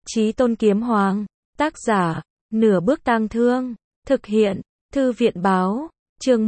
Chí Tôn Kiếm Hoàng, tác giả, Nửa Bước Tang Thương, thực hiện, Thư viện báo, chương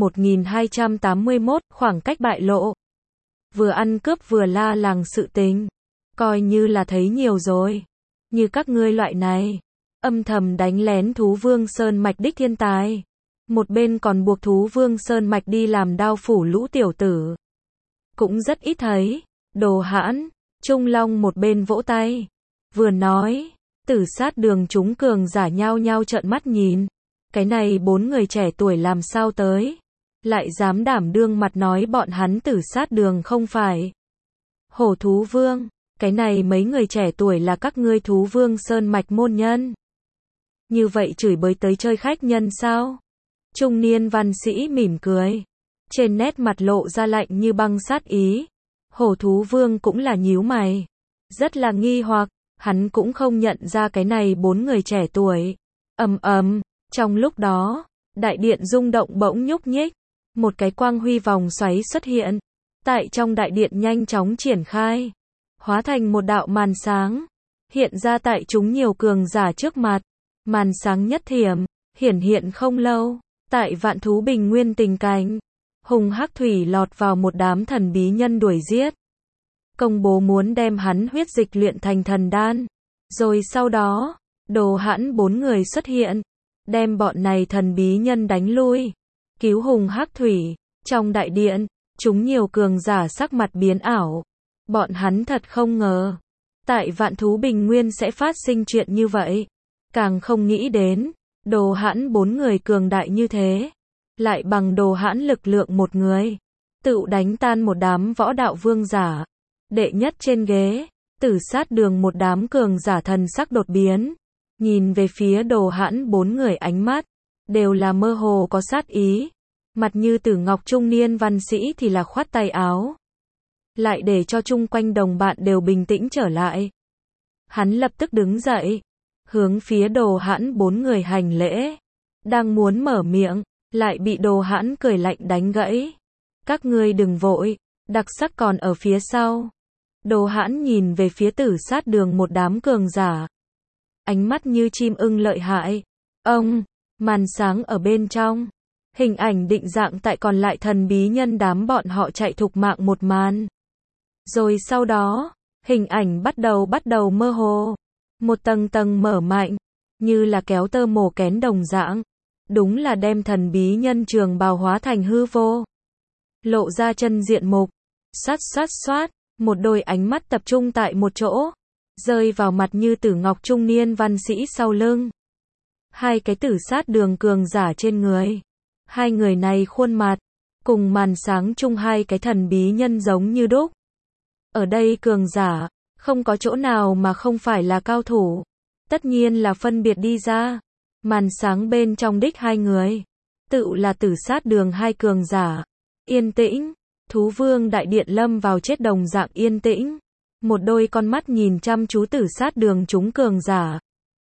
1281, khoảng cách bại lộ. Vừa ăn cướp vừa la làng sự tình, coi như là thấy nhiều rồi. Như các ngươi loại này, âm thầm đánh lén thú vương sơn mạch đích thiên tài. Một bên còn buộc thú vương sơn mạch đi làm đao phủ lũ tiểu tử. Cũng rất ít thấy. Đồ Hãn, Trung Long một bên vỗ tay. Vừa nói, Tử Sát Đường chúng cường giả nhao nhao trợn mắt nhìn. Cái này 4 người trẻ tuổi làm sao tới. Lại dám đảm đương mặt nói bọn hắn Tử Sát Đường không phải. Hổ thú vương, cái này mấy người trẻ tuổi là các ngươi thú vương sơn mạch môn nhân. Như vậy chửi bới tới chơi khách nhân sao? Trung niên văn sĩ mỉm cười. Trên nét mặt lộ ra lạnh như băng sát ý. Hổ thú vương cũng là nhíu mày. Rất là nghi hoặc, hắn cũng không nhận ra cái này 4 người trẻ tuổi. Trong lúc đó, đại điện rung động bỗng nhúc nhích. Một cái quang huy vòng xoáy xuất hiện. Tại trong đại điện nhanh chóng triển khai. Hóa thành một đạo màn sáng. Hiện ra tại chúng nhiều cường giả trước mặt. Màn sáng nhất thiểm, hiển hiện không lâu. Tại Vạn Thú Bình Nguyên tình cảnh. Hùng Hắc Thủy lọt vào một đám thần bí nhân đuổi giết. Công bố muốn đem hắn huyết dịch luyện thành thần đan. Rồi sau đó, Đồ Hãn 4 người xuất hiện. Đem bọn này thần bí nhân đánh lui. Cứu Hùng Hắc Thủy. Trong đại điện, chúng nhiều cường giả sắc mặt biến ảo. Bọn hắn thật không ngờ. Tại Vạn Thú Bình Nguyên sẽ phát sinh chuyện như vậy. Càng không nghĩ đến. Đồ Hãn 4 người cường đại như thế. Lại bằng Đồ Hãn lực lượng một người. Tự đánh tan một đám võ đạo vương giả. Đệ nhất trên ghế. Tử Sát Đường một đám cường giả thần sắc đột biến. Nhìn về phía Đồ Hãn 4 người ánh mắt. Đều là mơ hồ có sát ý. Mặt như Tử Ngọc trung niên văn sĩ thì là khoát tay áo. Lại để cho chung quanh đồng bạn đều bình tĩnh trở lại. Hắn lập tức đứng dậy. Hướng phía Đồ Hãn 4 người hành lễ. Đang muốn mở miệng. Lại bị Đồ Hãn cười lạnh đánh gãy. Các ngươi đừng vội. Đặc sắc còn ở phía sau. Đồ Hãn nhìn về phía Tử Sát Đường một đám cường giả. Ánh mắt như chim ưng lợi hại. Màn sáng ở bên trong. Hình ảnh định dạng tại còn lại thần bí nhân đám bọn họ chạy thục mạng một màn. Rồi sau đó, hình ảnh bắt đầu mơ hồ. Một tầng tầng mở mạnh. Như là kéo tơ mổ kén đồng dạng. Đúng là đem thần bí nhân trường bào hóa thành hư vô. Lộ ra chân diện mục. Xoát. Một đôi ánh mắt tập trung tại một chỗ. Rơi vào mặt như Tử Ngọc trung niên văn sĩ sau lưng. Hai cái Tử Sát Đường cường giả trên người. Hai người này khuôn mặt. Cùng màn sáng chung hai cái thần bí nhân giống như đúc. Ở đây cường giả. Không có chỗ nào mà không phải là cao thủ. Tất nhiên là phân biệt đi ra. Màn sáng bên trong đích hai người. Tự là Tử Sát Đường hai cường giả. Yên tĩnh. Thú vương đại điện lâm vào chết đồng dạng yên tĩnh. Một đôi con mắt nhìn chăm chú Tử Sát Đường chúng cường giả.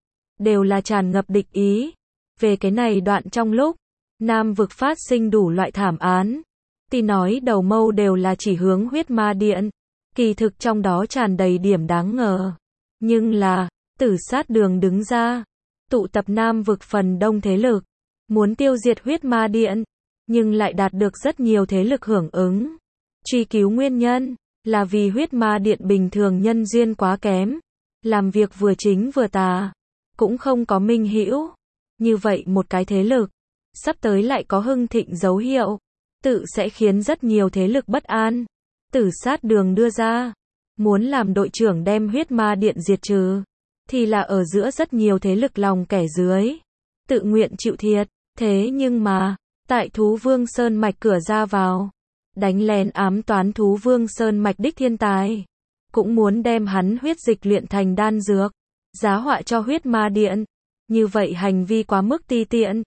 Đều là tràn ngập địch ý. Về cái này đoạn trong lúc. Nam vực phát sinh đủ loại thảm án. Thì nói đầu mâu đều là chỉ hướng huyết ma điện. Kỳ thực trong đó tràn đầy điểm đáng ngờ. Nhưng là, Tử Sát Đường đứng ra. Tụ tập Nam vực phần đông thế lực. Muốn tiêu diệt huyết ma điện. Nhưng lại đạt được rất nhiều thế lực hưởng ứng. Truy cứu nguyên nhân. Là vì huyết ma điện bình thường nhân duyên quá kém. Làm việc vừa chính vừa tà. Cũng không có minh hữu. Như vậy một cái thế lực. Sắp tới lại có hưng thịnh dấu hiệu. Tự sẽ khiến rất nhiều thế lực bất an. Tử Sát Đường đưa ra. Muốn làm đội trưởng đem huyết ma điện diệt trừ. Thì là ở giữa rất nhiều thế lực lòng kẻ dưới. Tự nguyện chịu thiệt. Thế nhưng mà. Tại Thú Vương Sơn Mạch cửa ra vào. Đánh lén ám toán Thú Vương Sơn Mạch đích thiên tài. Cũng muốn đem hắn huyết dịch luyện thành đan dược. Giá họa cho huyết ma điện. Như vậy hành vi quá mức ti tiện.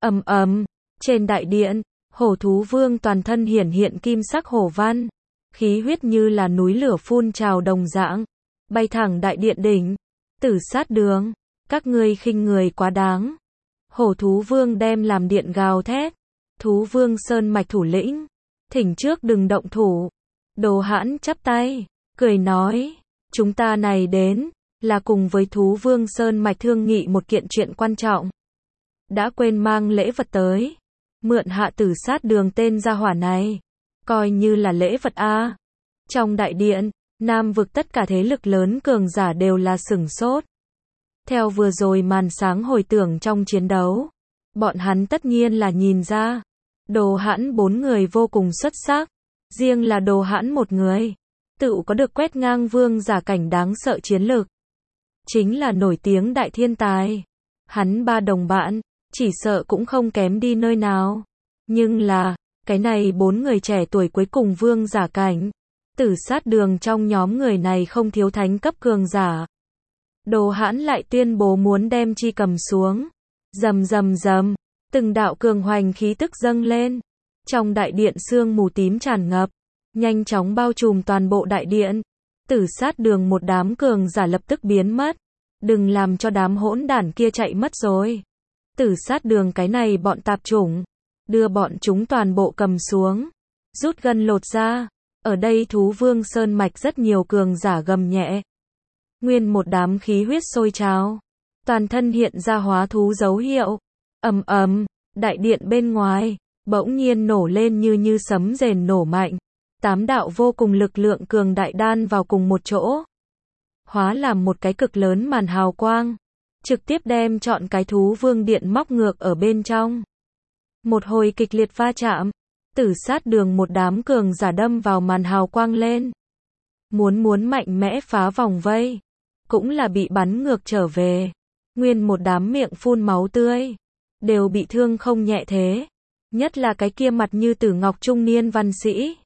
Trên đại điện. Hổ thú vương toàn thân hiển hiện kim sắc hổ văn. Khí huyết như là núi lửa phun trào đồng dạng. Bay thẳng đại điện đỉnh. Tử Sát Đường. Các ngươi khinh người quá đáng. Hổ thú vương đem làm điện gào thét. Thú vương Sơn Mạch thủ lĩnh. Thỉnh trước đừng động thủ. Đồ Hãn chắp tay. Cười nói. Chúng ta này đến. là cùng với thú vương Sơn Mạch thương nghị một kiện chuyện quan trọng. Đã quên mang lễ vật tới. Mượn Hạ Tử Sát Đường tên gia hỏa này. Coi như là lễ vật a. Trong đại điện, Nam vực tất cả thế lực lớn cường giả đều là sửng sốt. Theo vừa rồi màn sáng hồi tưởng trong chiến đấu, bọn hắn tất nhiên là nhìn ra. Đồ Hãn 4 người vô cùng xuất sắc. Riêng là Đồ Hãn một người, tự có được quét ngang vương giả cảnh đáng sợ chiến lực. Chính là nổi tiếng đại thiên tài. Hắn 3 đồng bạn, chỉ sợ cũng không kém đi nơi nào. Nhưng là, cái này 4 người trẻ tuổi cuối cùng vương giả cảnh. Tử Sát Đường trong nhóm người này không thiếu thánh cấp cường giả. Đồ Hãn lại tuyên bố muốn đem chi cầm xuống. Rầm rầm rầm, từng đạo cường hoành khí tức dâng lên. Trong đại điện sương mù tím tràn ngập, nhanh chóng bao trùm toàn bộ đại điện. Tử Sát Đường một đám cường giả lập tức biến mất. Đừng làm cho đám hỗn đản kia chạy mất rồi. Tử Sát Đường cái này bọn tạp chủng, đưa bọn chúng toàn bộ cầm xuống, rút gân lột ra. Ở đây thú vương Sơn Mạch rất nhiều cường giả gầm nhẹ. Nguyên một đám khí huyết sôi trào, toàn thân hiện ra hóa thú dấu hiệu. Ầm ầm, đại điện bên ngoài bỗng nhiên nổ lên như sấm rền nổ mạnh. 8 đạo vô cùng lực lượng cường đại đan vào cùng một chỗ, hóa làm một cái cực lớn màn hào quang, trực tiếp đem trọn cái thú vương điện móc ngược ở bên trong. Một hồi kịch liệt va chạm, Tử Sát Đường một đám cường giả đâm vào màn hào quang lên. Muốn mạnh mẽ phá vòng vây, cũng là bị bắn ngược trở về. Nguyên một đám miệng phun máu tươi, đều bị thương không nhẹ thế. Nhất là cái kia mặt như tử ngọc trung niên văn sĩ,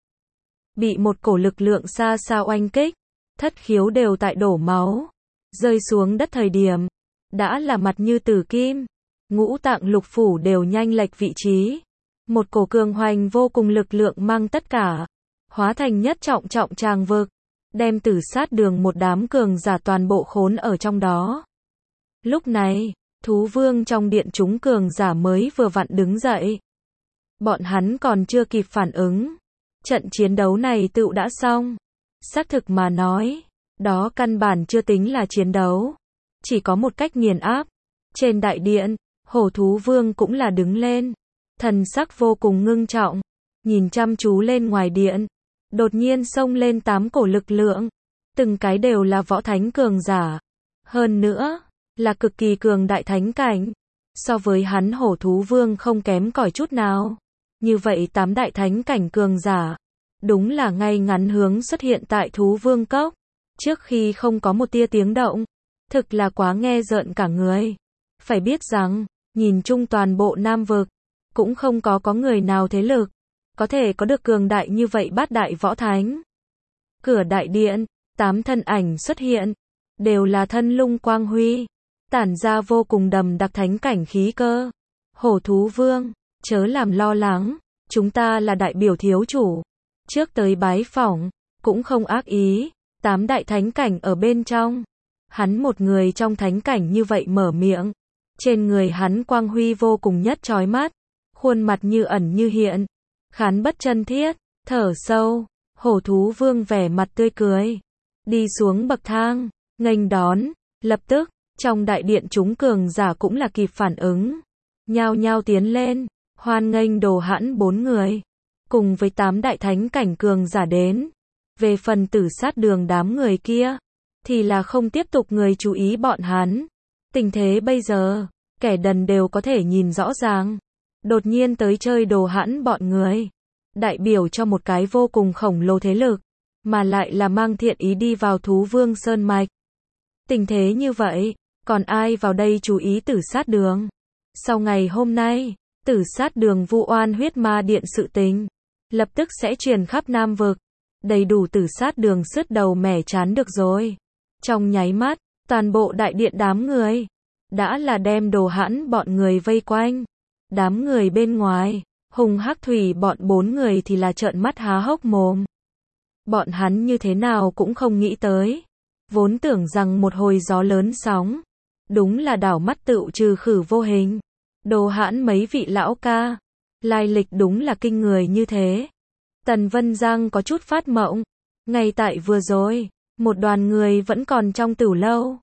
bị một cổ lực lượng xa xa oanh kích, thất khiếu đều tại đổ máu. Rơi xuống đất thời điểm, đã là mặt như tử kim, ngũ tạng lục phủ đều nhanh lệch vị trí. Một cổ cường hoành vô cùng lực lượng mang tất cả, hóa thành nhất trọng tràng vực, đem Tử Sát Đường một đám cường giả toàn bộ khốn ở trong đó. Lúc này, thú vương trong điện chúng cường giả mới vừa vặn đứng dậy. Bọn hắn còn chưa kịp phản ứng, trận chiến đấu này tựu đã xong. Xác thực mà nói, đó căn bản chưa tính là chiến đấu, chỉ có một cách nghiền áp. Trên đại điện, hổ thú vương cũng là đứng lên, thần sắc vô cùng ngưng trọng, nhìn chăm chú lên ngoài điện. Đột nhiên xông lên 8 cổ lực lượng, từng cái đều là võ thánh cường giả, hơn nữa là cực kỳ cường đại thánh cảnh. So với hắn hổ thú vương không kém cỏi chút nào. Như vậy 8 đại thánh cảnh cường giả, đúng là ngay ngắn hướng xuất hiện tại thú vương cốc, trước khi không có một tia tiếng động. Thực là quá nghe rợn cả người. Phải biết rằng, nhìn chung toàn bộ Nam vực, cũng không có người nào thế lực có thể có được cường đại như vậy bát đại võ thánh. Cửa đại điện, 8 thân ảnh xuất hiện, đều là thân lung quang huy, tản ra vô cùng đầm đặc thánh cảnh khí cơ. Hổ thú vương, chớ làm lo lắng, chúng ta là đại biểu thiếu chủ, trước tới bái phỏng, cũng không ác ý. 8 đại thánh cảnh ở bên trong, hắn một người trong thánh cảnh như vậy mở miệng. Trên người hắn quang huy vô cùng nhất chói mắt, khuôn mặt như ẩn như hiện, khán bất chân thiết. Thở sâu, hổ thú vương vẻ mặt tươi cười, đi xuống bậc thang, nghênh đón. Lập tức, trong đại điện chúng cường giả cũng là kịp phản ứng, nhao nhao tiến lên, hoan nghênh Đồ Hãn 4 người, cùng với 8 đại thánh cảnh cường giả đến. Về phần Tử Sát Đường đám người kia, thì là không tiếp tục người chú ý bọn hắn. Tình thế bây giờ, kẻ đần đều có thể nhìn rõ ràng. Đột nhiên tới chơi Đồ Hãn bọn người, đại biểu cho một cái vô cùng khổng lồ thế lực, mà lại là mang thiện ý đi vào thú vương Sơn Mạch. Tình thế như vậy, còn ai vào đây chú ý Tử Sát Đường? Sau ngày hôm nay, Tử Sát Đường vu oan huyết ma điện sự tình, lập tức sẽ truyền khắp Nam vực. Đầy đủ Tử Sát Đường sứt đầu mẻ chán được rồi. Trong nháy mắt, toàn bộ đại điện đám người, đã là đem Đồ Hãn bọn người vây quanh. Đám người bên ngoài, Hùng Hắc Thủy bọn 4 người thì là trợn mắt há hốc mồm. Bọn hắn như thế nào cũng không nghĩ tới. Vốn tưởng rằng một hồi gió lớn sóng, đúng là đảo mắt tựu trừ khử vô hình. Đồ Hãn mấy vị lão ca, lai lịch đúng là kinh người như thế. Tần Vân Giang có chút phát mộng. Ngay tại vừa rồi, một đoàn người vẫn còn trong tử lâu,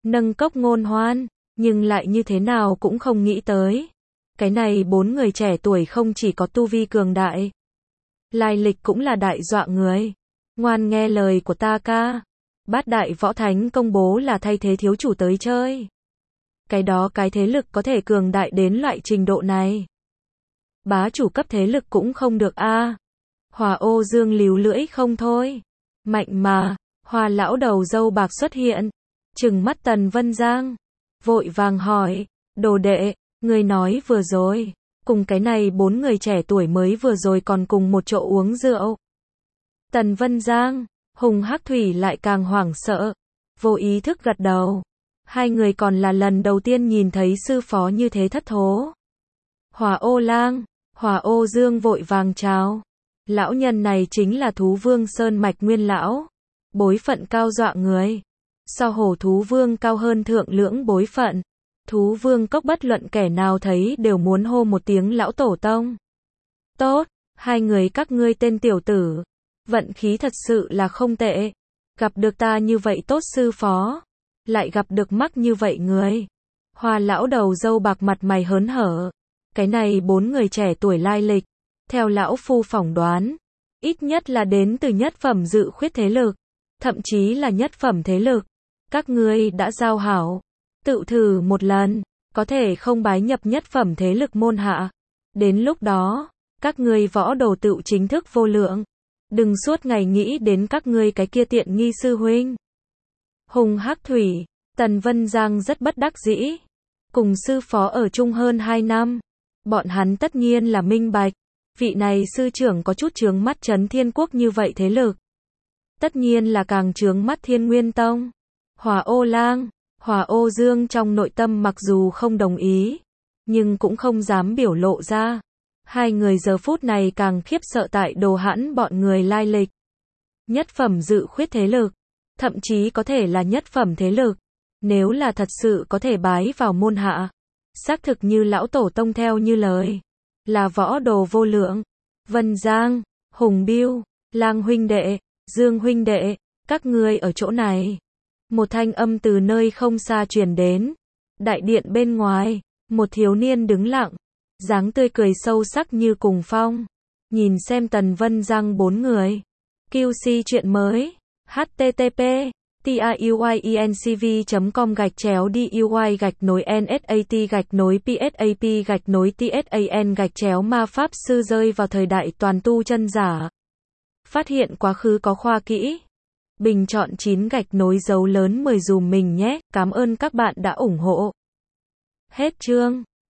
nâng cốc ngôn hoan, nhưng lại như thế nào cũng không nghĩ tới. Cái này 4 người trẻ tuổi không chỉ có tu vi cường đại, lai lịch cũng là đại dọa người. Ngoan nghe lời của ta ca. Bát đại võ thánh công bố là thay thế thiếu chủ tới chơi. Cái thế lực có thể cường đại đến loại trình độ này. Bá chủ cấp thế lực cũng không được a. Hòa Ô Dương líu lưỡi không thôi. Mạnh mà, Hòa lão đầu râu bạc xuất hiện, trừng mắt Tần Vân Giang, vội vàng hỏi, đồ đệ, người nói vừa rồi, cùng cái này 4 người trẻ tuổi mới vừa rồi còn cùng một chỗ uống rượu. Tần Vân Giang, Hùng Hắc Thủy lại càng hoảng sợ, vô ý thức gật đầu. Hai người còn là lần đầu tiên nhìn thấy sư phó như thế thất thố. Hòa Ô Lang, Hòa Ô Dương vội vàng chào. Lão nhân này chính là Thú Vương Sơn Mạch Nguyên lão, bối phận cao dọa người. So Hổ Thú Vương cao hơn thượng lưỡng bối phận. Thú Vương cốc bất luận kẻ nào thấy đều muốn hô một tiếng lão tổ tông. Tốt, hai người các ngươi tên tiểu tử, vận khí thật sự là không tệ. Gặp được ta như vậy tốt sư phó, lại gặp được mắc như vậy người. Hoa lão đầu râu bạc mặt mày hớn hở. Cái này 4 người trẻ tuổi lai lịch, theo lão phu phỏng đoán, ít nhất là đến từ nhất phẩm dự khuyết thế lực, thậm chí là nhất phẩm thế lực. Các ngươi đã giao hảo, tự thử một lần, có thể không bái nhập nhất phẩm thế lực môn hạ. Đến lúc đó, các ngươi võ đồ tự chính thức vô lượng. Đừng suốt ngày nghĩ đến các ngươi cái kia tiện nghi sư huynh. Hùng Hắc Thủy, Tần Vân Giang rất bất đắc dĩ. Cùng sư phó ở chung hơn 2 năm. Bọn hắn tất nhiên là minh bạch. Vị này sư trưởng có chút chướng mắt Trấn Thiên Quốc như vậy thế lực. Tất nhiên là càng chướng mắt Thiên Nguyên Tông. Hòa Ô Lang, Hòa Ô Dương trong nội tâm mặc dù không đồng ý, nhưng cũng không dám biểu lộ ra. Hai người giờ phút này càng khiếp sợ tại đồ hãn bọn người lai lịch. Nhất phẩm dự khuyết thế lực, thậm chí có thể là nhất phẩm thế lực. Nếu là thật sự có thể bái vào môn hạ, xác thực như lão tổ tông theo như lời, là võ đồ vô lượng. Vân Giang, Hùng Biêu, Lang huynh đệ, Dương huynh đệ, các ngươi ở chỗ này. Một thanh âm từ nơi không xa truyền đến. Đại điện bên ngoài, một thiếu niên đứng lặng, dáng tươi cười sâu sắc như cùng phong. Nhìn xem Tần Vân Giang 4 người. QC chuyện mới. http tayuy.duy.com/DUI-NSAT-PSAP-TSAN ma pháp sư rơi vào thời đại toàn tu chân giả. Phát hiện quá khứ có khoa kỹ. Bình chọn 9 gạch nối dấu lớn 10 dùm mình nhé. Cảm ơn các bạn đã ủng hộ. Hết chương.